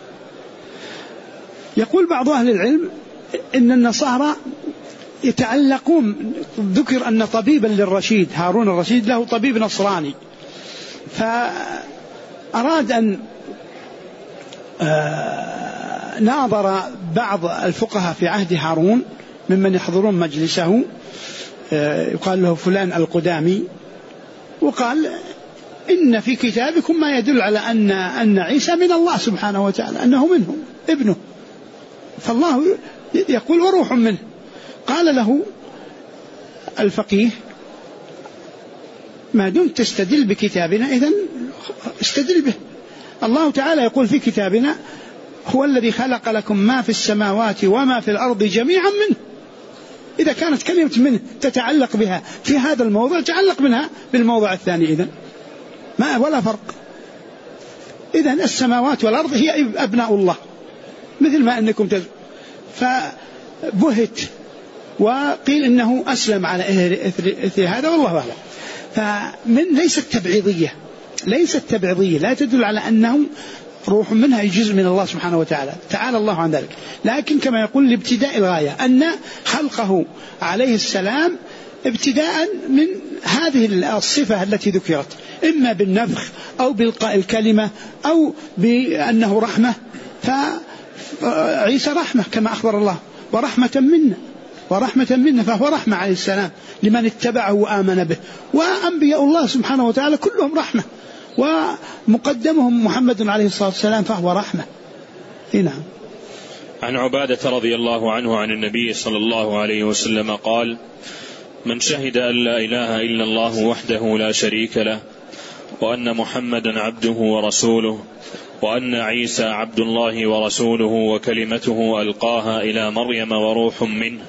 يقول بعض أهل العلم إن النصارى يتعلقون، ذكر أن طبيبا للرشيد هارون الرشيد له طبيب نصراني، فأراد أن ناظر بعض الفقهاء في عهد هارون ممن يحضرون مجلسه، يقال له فلان القدامي، وقال: إن في كتابكم ما يدل على أن عيسى من الله سبحانه وتعالى، أنه منه ابنه، فالله يقول وروح منه. قال له الفقيه: ما دمت تستدل بكتابنا إذن استدل به. الله تعالى يقول في كتابنا: هو الذي خلق لكم ما في السماوات وما في الأرض جميعا منه. إذا كانت كلمة منه تتعلق بها في هذا الموضع تعلق منها بالموضع الثاني، إذن ما ولا فرق. إذن السماوات والأرض هي أبناء الله مثل ما أنكم فبهت، وقيل إنه أسلم على إثر هذا والله أعلم. فمن ليست تبعيضية، لا تدل على أنه روح منها جزء من الله سبحانه وتعالى، تعالى الله عن ذلك. لكن كما يقول لابتداء الغاية، أن خلقه عليه السلام ابتداء من هذه الصفة التي ذكرت، إما بالنفخ أو بإلقاء الكلمة أو بأنه رحمة. فعيسى رحمة كما أخبر الله: ورحمة منا فهو رحمة عليه السلام لمن اتبعه وآمن به. وأنبياء الله سبحانه وتعالى كلهم رحمة، ومقدمهم محمد عليه الصلاة والسلام فهو رحمة. نعم. عن عبادة رضي الله عنه عن النبي صلى الله عليه وسلم قال: من شهد أن لا إله إلا الله وحده لا شريك له، وأن محمدا عبده ورسوله، وأن عيسى عبد الله ورسوله وكلمته ألقاها إلى مريم وروح منه،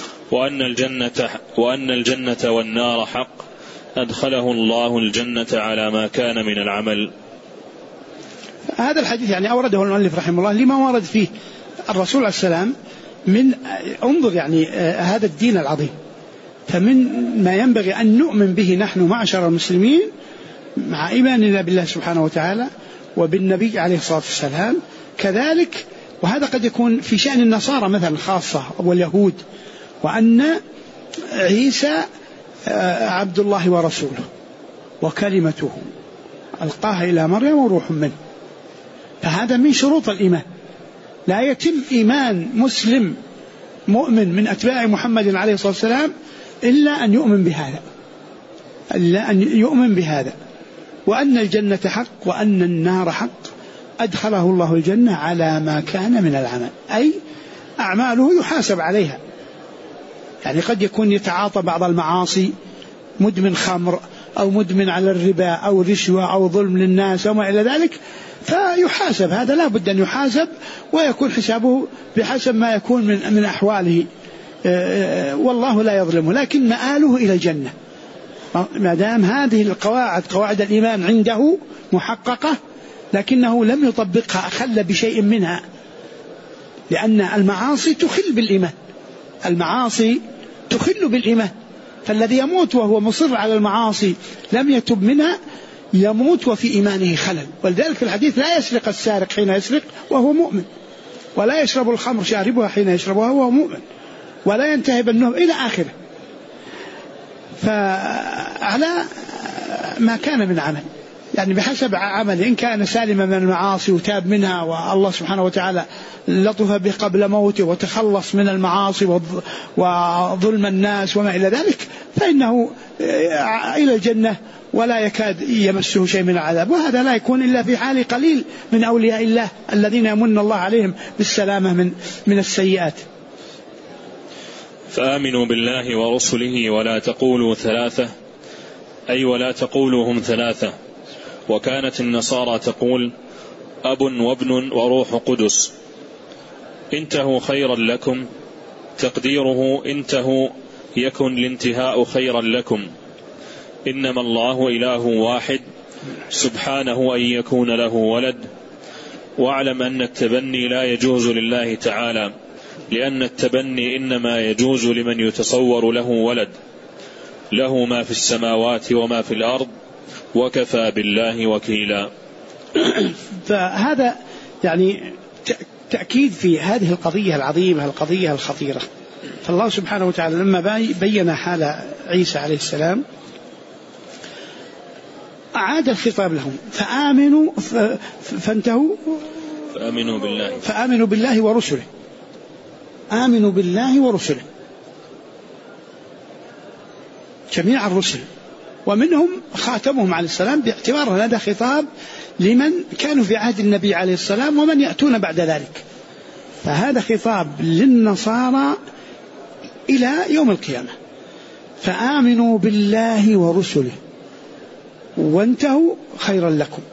وأن الجنة والنار حق، أدخله الله الجنة على ما كان من العمل. هذا الحديث يعني أورده المؤلف رحمه الله لما ورد فيه الرسول عليه السلام من انظر يعني هذا الدين العظيم. فمن ما ينبغي أن نؤمن به نحن معشر المسلمين مع إيماننا بالله سبحانه وتعالى وبالنبي عليه الصلاة والسلام كذلك، وهذا قد يكون في شأن النصارى مثلا خاصة واليهود، وأن عيسى عبد الله ورسوله وكلمته ألقاها إلى مريم وروح منه. فهذا من شروط الإيمان. لا يتم إيمان مسلم مؤمن من أتباع محمد عليه الصلاة والسلام إلا أن يؤمن بهذا، وأن الجنة حق وأن النار حق، أدخله الله الجنة على ما كان من العمل، أي أعماله يحاسب عليها. يعني قد يكون يتعاطى بعض المعاصي مدمن خمر أو مدمن على الربا أو رشوة أو ظلم للناس أو ما إلى ذلك، فيحاسب، هذا لا بد أن يحاسب ويكون حسابه بحسب ما يكون من أحواله، والله لا يظلمه، لكن مآله إلى الجنة ما دام هذه القواعد قواعد الإيمان عنده محققة، لكنه لم يطبقها، أخل بشيء منها، لأن المعاصي تخل بالإيمان، المعاصي تخل بالإيمان، فالذي يموت وهو مصر على المعاصي لم يتب منها يموت وفي إيمانه خلل. ولذلك في الحديث لا يسرق السارق حين يسرق وهو مؤمن، ولا يشرب الخمر شاربها حين يشربها وهو مؤمن، ولا ينتهب النهب إلى آخره. فعلى ما كان من عمل، يعني بحسب عمله، إن كان سالما من المعاصي وتاب منها والله سبحانه وتعالى لطف به قبل موته وتخلص من المعاصي وظلم الناس وما إلى ذلك، فإنه إلى الجنة ولا يكاد يمسه شيء من العذاب. وهذا لا يكون إلا في حال قليل من أولياء الله الذين يمن الله عليهم بالسلامة من السيئات. فآمنوا بالله ورسله ولا تقولوا ثلاثة، أي ولا تقولوا هم ثلاثة. وكانت النصارى تقول أب وابن وروح قدس، انتهوا خيرا لكم، تقديره انتهوا يكن الانتهاء خيرا لكم، إنما الله إله واحد سبحانه أن يكون له ولد. واعلم أن التبني لا يجوز لله تعالى، لأن التبني إنما يجوز لمن يتصور له ولد، له ما في السماوات وما في الأرض وكفى بالله وكيلا. فهذا يعني تأكيد في هذه القضية العظيمة، القضية الخطيرة. فالله سبحانه وتعالى لما بين حال عيسى عليه السلام أعاد الخطاب لهم، فآمنوا فانتهوا فآمنوا بالله ورسله، آمنوا بالله ورسله، جميع الرسل، ومنهم خاتمهم عليه السلام، باعتبار هذا خطاب لمن كانوا في عهد النبي عليه السلام ومن يأتون بعد ذلك، فهذا خطاب للنصارى إلى يوم القيامة. فآمنوا بالله ورسله وانتهوا خيرا لكم،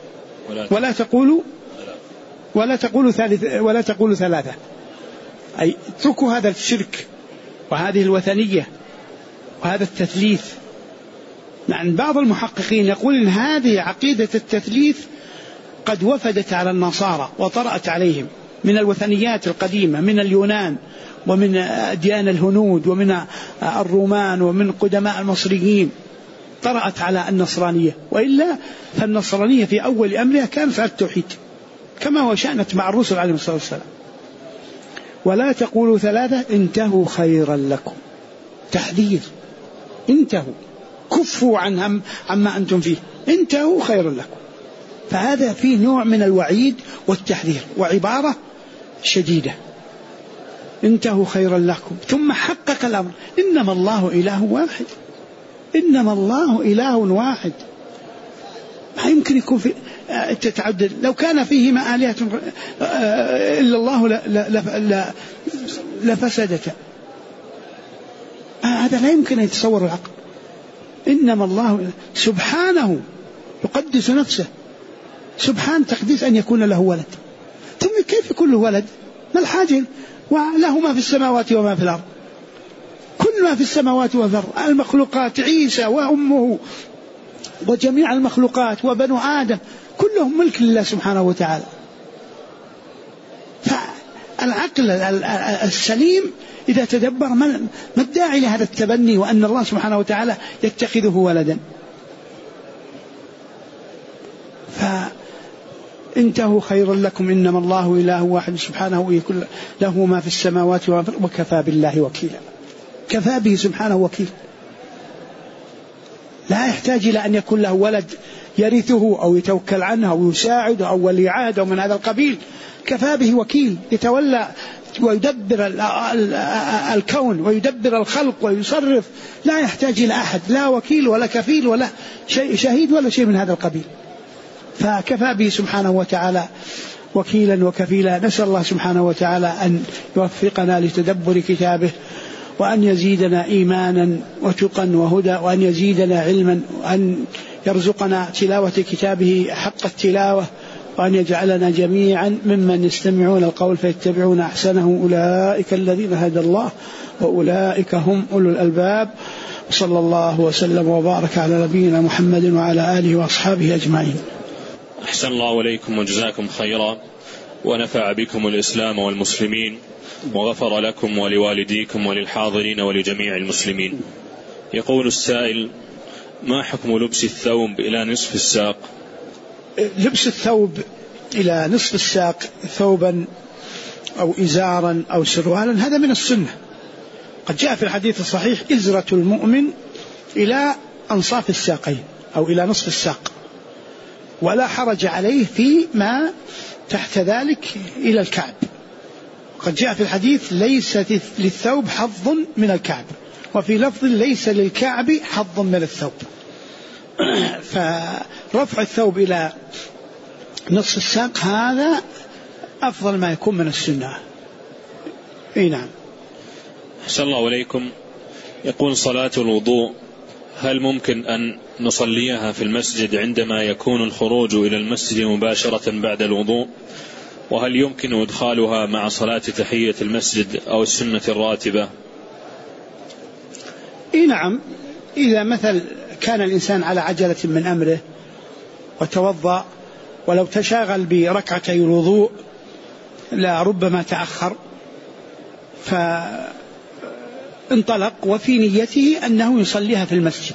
ولا تقولوا ثلاثة، أي اتركوا هذا الشرك وهذه الوثنية وهذا التثليث. يعني بعض المحققين يقول إن هذه عقيدة التثليث قد وفدت على النصارى وطرأت عليهم من الوثنيات القديمة من اليونان ومن أديان الهنود ومن الرومان ومن قدماء المصريين، طرأت على النصرانية. وإلا فالنصرانية في أول أمرها كانت على التوحيد كما هو شأنت مع الرسل عليهم الصلاة والسلام. ولا تقولوا ثلاثة، انتهوا خيرا لكم، تحذير، انتهوا، كفوا عما أنتم فيه، انتهوا خيرا لكم. فهذا فيه نوع من الوعيد والتحذير وعبارة شديدة، انتهوا خيرا لكم. ثم حقق الأمر، إنما الله إله واحد، إنما الله إله واحد، ما يمكن يكون في تتعدد. لو كان فيهما آلهة إلا الله لفسدتا، هذا لا يمكن أن يتصور العقل. إنما الله سبحانه يقدس نفسه، سبحان تقديس أن يكون له ولد، ثم كيف يكون له ولد؟ ما الحاجة؟ وله ما في السماوات وما في الأرض، كل ما في السماوات والأرض، المخلوقات، عيسى وأمه وجميع المخلوقات وبنو آدم كلهم ملك لله سبحانه وتعالى. فالعقل السليم إذا تدبر ما الداعي لهذا التبني وأن الله سبحانه وتعالى يتخذه ولدا؟ فانتهوا خيرا لكم، إنما الله إله واحد سبحانه يكون له ما في السماوات وكفى بالله وكيلا. كفى به سبحانه وكيل، لا يحتاج إلى أن يكون له ولد يرثه أو يتوكل عنه أو يساعده أو ولي عهد أو من هذا القبيل. كفى به وكيل، يتولى ويدبر الكون ويدبر الخلق ويصرف، لا يحتاج إلى أحد، لا وكيل ولا كفيل ولا شهيد ولا شيء من هذا القبيل. فكفى به سبحانه وتعالى وكيلا وكفيلا. نسأل الله سبحانه وتعالى أن يوفقنا لتدبر كتابه وأن يزيدنا إيمانا وتقا وهدى، وأن يزيدنا علما، وأن يرزقنا تلاوة كتابه حق التلاوة، وأن يجعلنا جميعا ممن يستمعون القول فيتبعون أحسنه، أولئك الذين هدى الله وأولئك هم أولو الألباب. صلى الله وسلم وبارك على نبينا محمد وعلى آله وأصحابه أجمعين. أحسن الله إليكم وجزاكم خيرا، ونفع بكم الإسلام والمسلمين، وغفر لكم ولوالديكم وللحاضرين ولجميع المسلمين. يقول السائل: ما حكم لبس الثوب إلى نصف الساق؟ لبس الثوب إلى نصف الساق ثوبا أو إزارا أو سروالا هذا من السنة. قد جاء في الحديث الصحيح: إزرة المؤمن إلى أنصاف الساقين أو إلى نصف الساق، ولا حرج عليه فيما تحت ذلك إلى الكعب. قد جاء في الحديث: ليس للثوب حظ من الكعب، وفي لفظ: ليس للكعب حظ من الثوب. فرفع الثوب إلى نصف الساق هذا أفضل ما يكون من السنة. نعم. أحسن الله إليكم. يقول: صلاة الوضوء هل ممكن أن نصليها في المسجد عندما يكون الخروج إلى المسجد مباشرة بعد الوضوء؟ وهل يمكن إدخالها مع صلاة تحية المسجد أو السنة الراتبة؟ نعم، إذا مثل كان الإنسان على عجلة من أمره وتوضأ، ولو تشاغل بركعتي الوضوء لا ربما تأخر، فانطلق وفي نيته أنه يصليها في المسجد،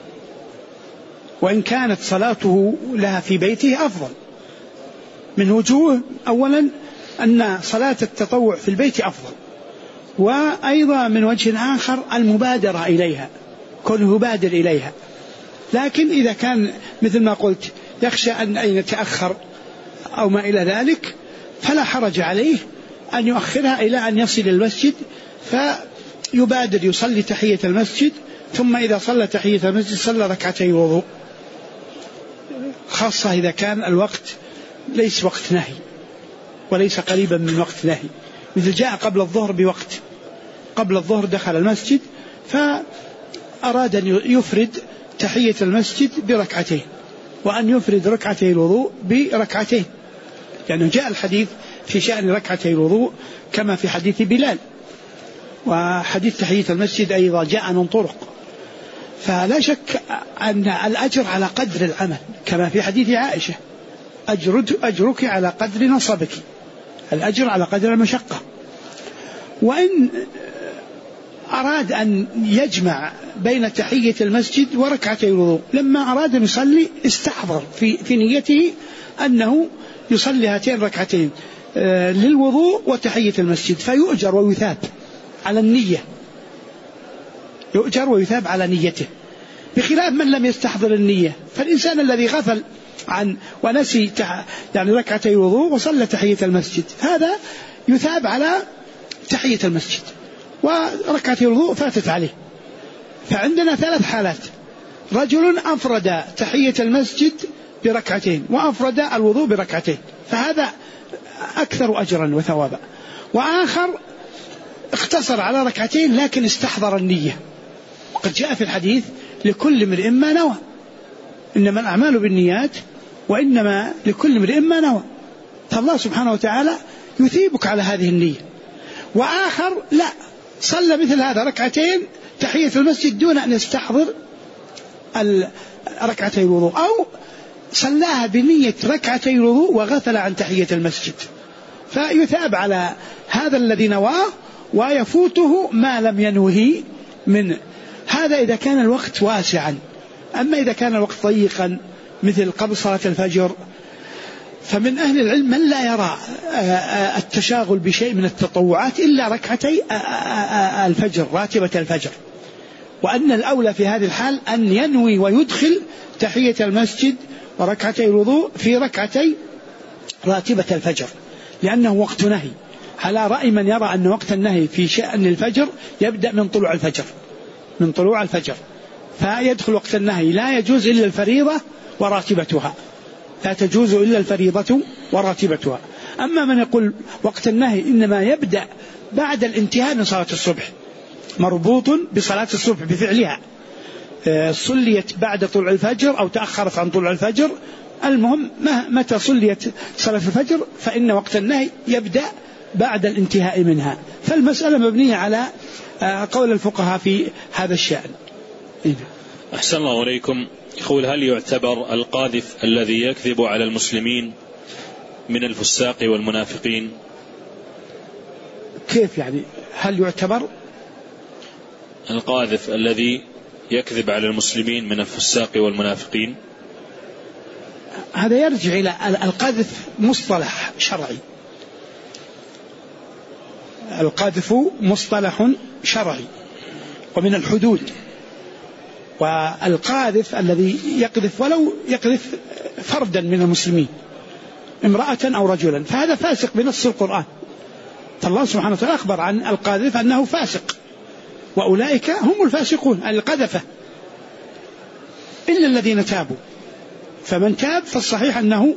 وإن كانت صلاته لها في بيته أفضل من وجوه. أولا أن صلاة التطوع في البيت أفضل، وأيضا من وجه آخر المبادرة إليها، كونه يبادر إليها. لكن إذا كان مثل ما قلت يخشى أن يتأخر أو ما إلى ذلك فلا حرج عليه أن يؤخرها إلى أن يصل المسجد، فيبادر يصلي تحية المسجد، ثم إذا صلى تحية المسجد صلى ركعتي الوضوء، خاصة إذا كان الوقت ليس وقت نهي وليس قريبا من وقت نهي. مثل جاء قبل الظهر بوقت، قبل الظهر دخل المسجد فأراد أن يفرد تحية المسجد بركعتين، وأن يفرد ركعتي الوضوء بركعتين، يعني جاء الحديث في شأن ركعتي الوضوء كما في حديث بلال، وحديث تحية المسجد أيضا جاء من طرق. فلا شك أن الأجر على قدر العمل، كما في حديث عائشة: أجرك على قدر نصبك، الأجر على قدر المشقة. وإن أراد أن يجمع بين تحية المسجد وركعتي الوضوء، لما أراد أن يصلي استحضر في نيته أنه يصلي هاتين ركعتين للوضوء وتحية المسجد، فيؤجر ويثاب على النية، يؤجر ويثاب على نيته، بخلاف من لم يستحضر النية. فالإنسان الذي غفل عن ونسي يعني ركعتي الوضوء وصلى تحية المسجد هذا يثاب على تحية المسجد، وركعتي الوضوء فاتت عليه. فعندنا ثلاث حالات: رجل أفرد تحية المسجد بركعتين وأفرد الوضوء بركعتين، فهذا أكثر أجرا وثوابا. وآخر اقتصر على ركعتين لكن استحضر النية، وقد جاء في الحديث: لكل امرئ ما نوى، إنما الأعمال بالنيات وإنما لكل امرئ ما نوى، فالله سبحانه وتعالى يثيبك على هذه النية. وآخر لا، صلى مثل هذا ركعتين تحية المسجد دون أن يستحضر ركعتي الوضوء، أو صلاها بنية ركعتي الوضوء وغفل عن تحية المسجد، فيثاب على هذا الذي نواه ويفوته ما لم ينوه من هذا إذا كان الوقت واسعا. أما إذا كان الوقت ضيقا مثل قبل صلاة الفجر، فمن أهل العلم من لا يرى التشاغل بشيء من التطوعات إلا ركعتي الفجر، راتبة الفجر، وأن الأولى في هذه الحال أن ينوي ويدخل تحية المسجد وركعتي الوضوء في ركعتي راتبة الفجر، لأنه وقت نهي، على رأي من يرى أن وقت النهي في شأن الفجر يبدأ من طلوع الفجر، من طلوع الفجر، فيدخل وقت النهي، لا يجوز إلا الفريضة وراتبتها، لا تجوز إلا الفريضة وراتبتها. أما من يقول وقت النهي إنما يبدأ بعد الانتهاء من صلاة الصبح، مربوط بصلاة الصبح بفعلها، صليت بعد طلوع الفجر أو تأخرت عن طلوع الفجر، المهم متى صليت صلاة الفجر فإن وقت النهي يبدأ بعد الانتهاء منها. فالمسألة مبنية على قول الفقهاء في هذا الشأن. أحسن الله عليكم. يقول: هل يعتبر القاذف الذي يكذب على المسلمين من الفساق والمنافقين؟ كيف يعني؟ هل يعتبر القاذف الذي يكذب على المسلمين من الفساق والمنافقين؟ هذا يرجع إلى القذف مصطلح شرعي. القذف مصطلح شرعي ومن الحدود. والقاذف الذي يقذف ولو يقذف فردا من المسلمين، امرأة أو رجلا، فهذا فاسق بنص القرآن. فالله سبحانه وتعالى أخبر عن القاذف أنه فاسق، وأولئك هم الفاسقون القذفة إلا الذين تابوا. فمن تاب فالصحيح أنه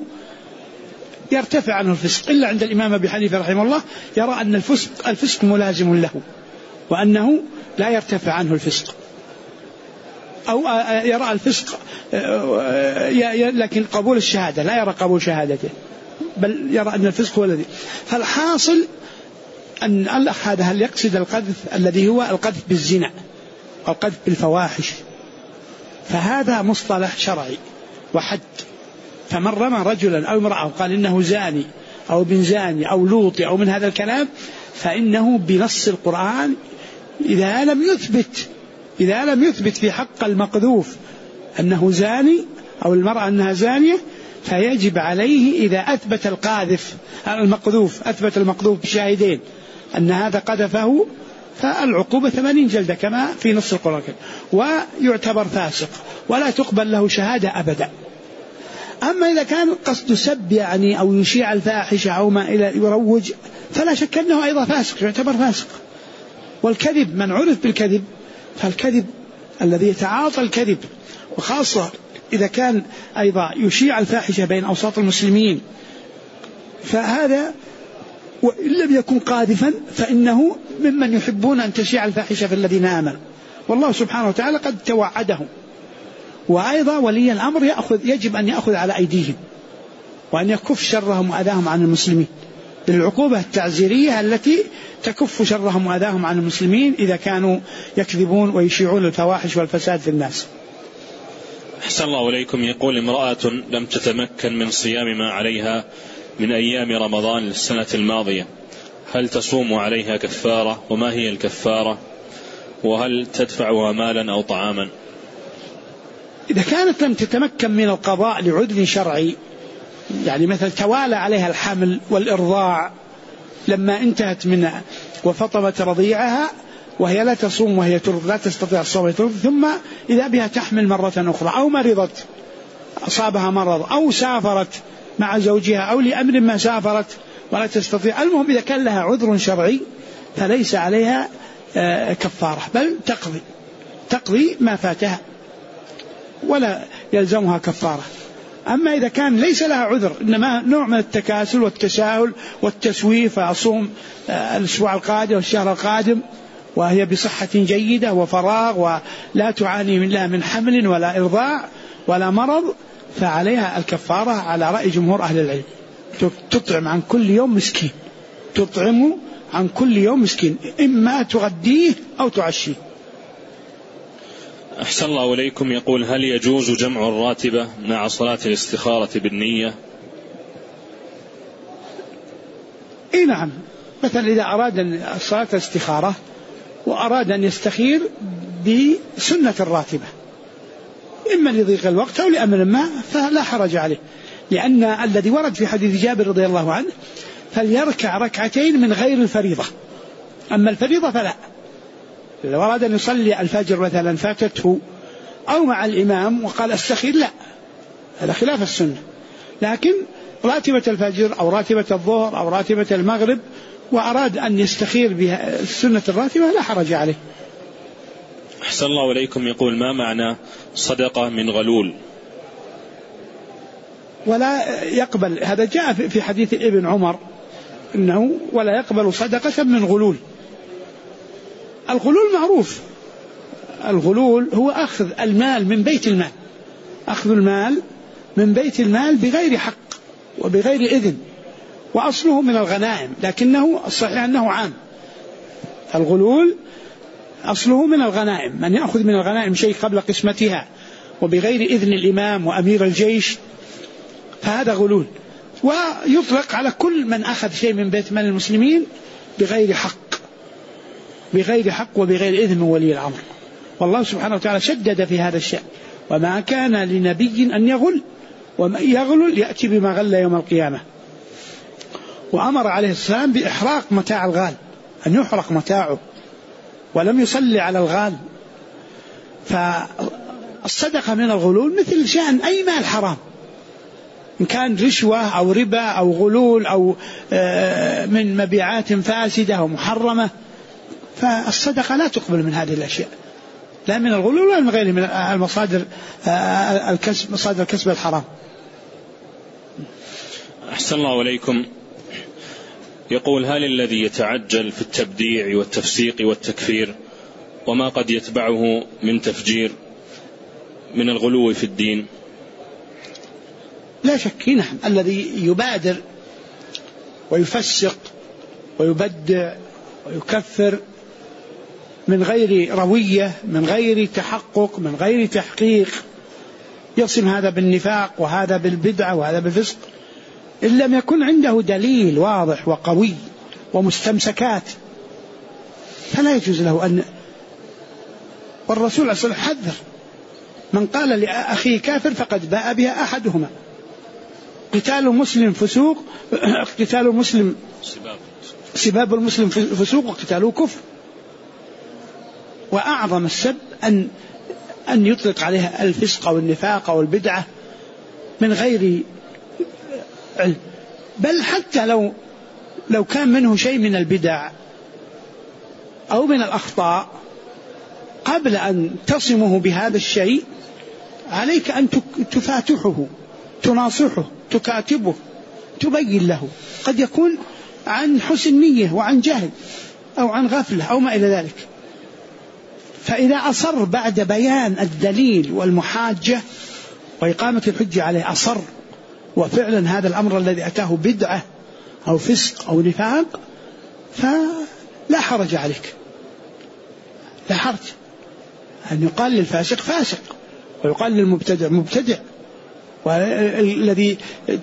يرتفع عنه الفسق، إلا عند الإمام أبي حنيفة رحمه الله يرى أن الفسق ملازم له وأنه لا يرتفع عنه الفسق، أو يرى الفسق لكن قبول الشهادة لا يرى قبول شهادته، بل يرى أن الفسق هو الذي. فالحاصل أن الأخ هذا هل يقصد القذف الذي هو القذف بالزنا والقذف بالفواحش، فهذا مصطلح شرعي وحد. فمن رمى رجلا أو امرأة وقال إنه زاني أو ابن زاني أو لوطي أو من هذا الكلام، فإنه بنص القرآن إذا لم يثبت في حق المقذوف أنه زاني أو المرأة أنها زانية، فيجب عليه إذا أثبت المقذوف أثبت المقذوف بشاهدين أن هذا قذفه، فالعقوبة 80 جلدة كما في نص القرآن، ويعتبر فاسق ولا تقبل له شهادة أبدا. أما إذا كان قصد سب يعني أو يشيع الفاحشة أو ما إلى يروج، فلا شك أنه أيضا فاسق، يعتبر فاسق. والكذب من عرف بالكذب، فالكذب الذي يتعاطى الكذب، وخاصة إذا كان أيضا يشيع الفاحشة بين أوساط المسلمين، فهذا وإن لم يكن قاذفا فإنه ممن يحبون أن تشيع الفاحشة في الذين آمنوا، والله سبحانه وتعالى قد توعدهم. وأيضا ولي الأمر يجب أن يأخذ على أيديهم وأن يكف شرهم وأذاهم عن المسلمين بالعقوبة التعزيرية التي تكف شرهم وأذاهم عن المسلمين إذا كانوا يكذبون ويشيعون الفواحش والفساد في الناس. أحسن الله إليكم. يقول: امرأة لم تتمكن من صيام ما عليها من أيام رمضان السنة الماضية، هل تصوم عليها كفارة؟ وما هي الكفارة؟ وهل تدفعها مالا أو طعاما؟ إذا كانت لم تتمكن من القضاء لعذر شرعي، يعني مثل توالى عليها الحمل والإرضاع لما انتهت منها وفطمت رضيعها وهي لا تصوم وهي ترضع، لا تستطيع الصوم ثم إذا بها تحمل مرة أخرى، أو مرضت أصابها مرض، أو سافرت مع زوجها، أو لأمر ما سافرت ولا تستطيع، المهم إذا كان لها عذر شرعي فليس عليها كفارة، بل تقضي ما فاتها ولا يلزمها كفارة. أما إذا كان ليس لها عذر إنما نوع من التكاسل والتساهل والتسويف، فأصوم الأسبوع القادم والشهر القادم وهي بصحة جيدة وفراغ ولا تعاني من حمل ولا إرضاع ولا مرض، فعليها الكفارة على رأي جمهور أهل العلم. تطعم عن كل يوم مسكين، تطعم عن كل يوم مسكين، إما تغديه أو تعشيه. أحسن الله إليكم. يقول: هل يجوز جمع الراتبة مع صلاة الاستخارة بالنية؟ إيه نعم، مثلا إذا أراد صلاة الاستخارة وأراد أن يستخير بسنة الراتبة إما لضيق الوقت أو لأمر ما فلا حرج عليه، لأن الذي ورد في حديث جابر رضي الله عنه فليركع ركعتين من غير الفريضة، أما الفريضة فلا. لو أراد أن يصلي الفجر مثلا فاتته أو مع الإمام وقال استخير، لا، هذا خلاف السنة. لكن راتبة الفجر أو راتبة الظهر أو راتبة المغرب وأراد أن يستخير بها سنة الراتبة لا حرج عليه. أحسن الله إليكم. يقول: ما معنى صدقة من غلول؟ ولا يقبل، هذا جاء في حديث ابن عمر إنه ولا يقبل صدقة من غلول، الغلول معروف، الغلول هو أخذ المال من بيت المال، أخذ المال من بيت المال بغير حق وبغير إذن، وأصله من الغنائم، لكنه الصحيح أنه عام. الغلول أصله من الغنائم، من يأخذ من الغنائم شيء قبل قسمتها وبغير إذن الإمام وأمير الجيش فهذا غلول. ويطلق على كل من أخذ شيء من بيت مال المسلمين بغير حق، بغير حق وبغير إذن من ولي الأمر. والله سبحانه وتعالى شدد في هذا الشأن: وما كان لنبي أن يغل، ومن يغلل يأتي بما غل يوم القيامة. وأمر عليه السلام بإحراق متاع الغال، أن يحرق متاعه، ولم يصلي على الغال. فالصدقة من الغلول مثل شأن أي مال حرام، إن كان رشوة أو ربا أو غلول أو من مبيعات فاسدة ومحرمة، فالصدقة لا تقبل من هذه الأشياء، لا من الغلول ولا من غيره من المصادر الكسب، مصادر الكسب الحرام. أحسن الله عليكم. يقول: هل الذي يتعجل في التبديع والتفسيق والتكفير وما قد يتبعه من تفجير من الغلو في الدين؟ لا شك، نعم، الذي يبادر ويفسق ويبدع ويكفر من غير روية، من غير تحقق، من غير تحقيق، يصم هذا بالنفاق وهذا بالبدعة وهذا بالفسق، إن لم يكن عنده دليل واضح وقوي ومستمسكات فلا يجوز له أن. والرسول عليه الصلاة والسلام حذر: من قال لأخيه كافر فقد باء بها أحدهما. قتال مسلم فسوق، قتال مسلم سباب المسلم فسوق، وقتاله كفر. وأعظم السب أن يطلق عليها الفسق أو النفاق أو البدعة من غير علم، بل حتى لو كان منه شيء من البدع أو من الأخطاء، قبل أن تصمه بهذا الشيء عليك أن تفاتحه، تناصحه، تكاتبه، تبين له. قد يكون عن حسن نية وعن جهل أو عن غفلة أو ما إلى ذلك. فإذا أصر بعد بيان الدليل والمحاجة وإقامة الحجة عليه، أصر وفعلا هذا الأمر الذي أتاه بدعة أو فسق أو نفاق، فلا حرج عليك، لا حرج أن يقال للفاسق فاسق، ويقال للمبتدع مبتدع، والذي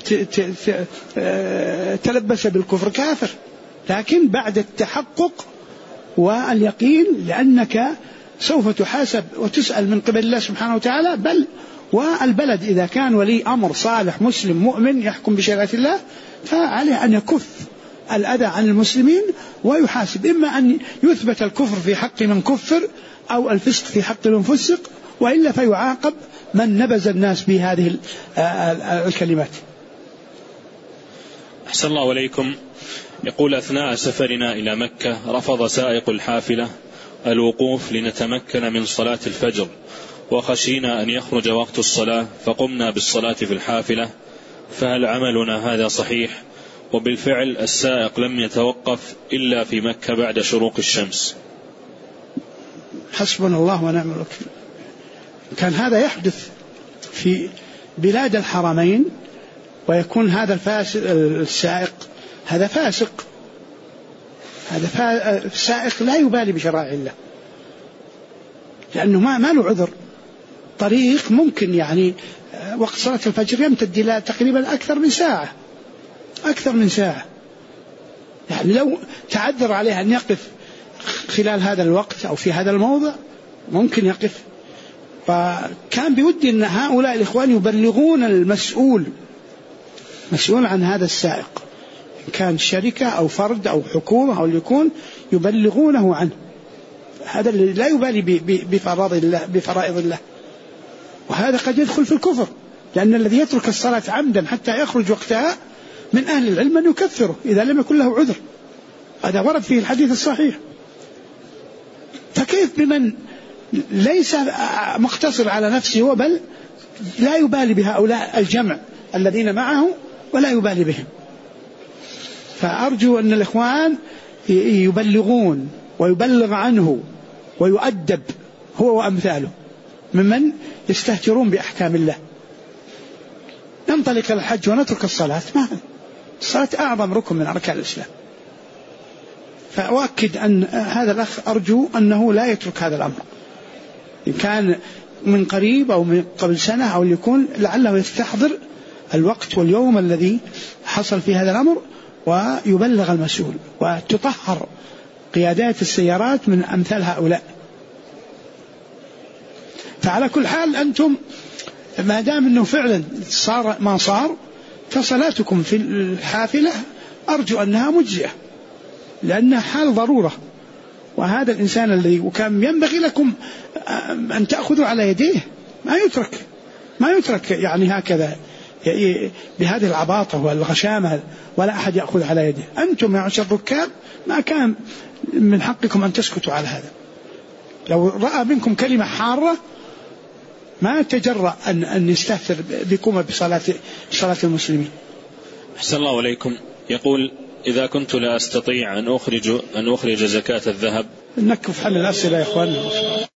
تلبس بالكفر كافر، لكن بعد التحقق واليقين، لأنك سوف تحاسب وتسأل من قبل الله سبحانه وتعالى. بل والبلد إذا كان ولي أمر صالح مسلم مؤمن يحكم بشريعة الله، فعليه أن يكف الأذى عن المسلمين ويحاسب، إما أن يثبت الكفر في حق من كفر أو الفسق في حق من فسق، وإلا فيعاقب من نبذ الناس بهذه الكلمات. أحسن الله عليكم. يقول: أثناء سفرنا إلى مكة رفض سائق الحافلة الوقوف لنتمكن من صلاة الفجر، وخشينا أن يخرج وقت الصلاة فقمنا بالصلاة في الحافلة، فهل عملنا هذا صحيح؟ وبالفعل السائق لم يتوقف إلا في مكة بعد شروق الشمس. حسبنا الله ونعم الوكيل. كان هذا يحدث في بلاد الحرمين، ويكون هذا السائق هذا فاسق، هذا سائق لا يبالي بشرائع الله، لأنه ما له عذر. طريق ممكن يعني وقت صلاة الفجر يمتد إلى تقريبا أكثر من ساعة، يعني لو تعذر عليه أن يقف خلال هذا الوقت أو في هذا الموضع ممكن يقف. فكان بودي أن هؤلاء الإخوان يبلغون المسؤول عن هذا السائق، إن كان شركة أو فرد أو حكومة أو يكون، يبلغونه عنه. هذا اللي لا يبالي بفرائض الله، وهذا قد يدخل في الكفر، لأن الذي يترك الصلاة عمدا حتى يخرج وقتها من أهل العلم أن يكفره إذا لم يكن له عذر. هذا ورد فيه الحديث الصحيح. فكيف بمن ليس مقتصر على نفسه، بل لا يبالي بهؤلاء الجمع الذين معه ولا يبالي بهم؟ فأرجو أن الإخوان يبلغون ويبلغ عنه ويؤدب هو وأمثاله ممن يستهترون بأحكام الله. ننطلق الحج ونترك الصلاة، ما الصلاة أعظم ركن من أركان الإسلام. فأؤكد أن هذا الأخ أرجو أنه لا يترك هذا الأمر، إن كان من قريب أو من قبل سنة أو يكون لعله يستحضر الوقت واليوم الذي حصل في هذا الأمر ويبلغ المسؤول، وتطهر قيادات السيارات من أمثال هؤلاء. فعلى كل حال أنتم ما دام أنه فعلا صار ما صار، فصلاتكم في الحافلة أرجو أنها مجزئة، لأنها حال ضرورة. وهذا الإنسان الذي وكان ينبغي لكم أن تأخذوا على يديه، ما يترك يعني هكذا بهذه العباطة والغشامة ولا أحد يأخذ على يده. أنتم يا عشر الركاب ما كان من حقكم أن تسكتوا على هذا. لو رأى منكم كلمة حارة ما تجرأ أن يستهتر بكم بصلاة المسلمين. أحسن الله عليكم. يقول: إذا كنت لا أستطيع أن أخرج زكاة الذهب. نكف حل الأسئلة يا إخواننا.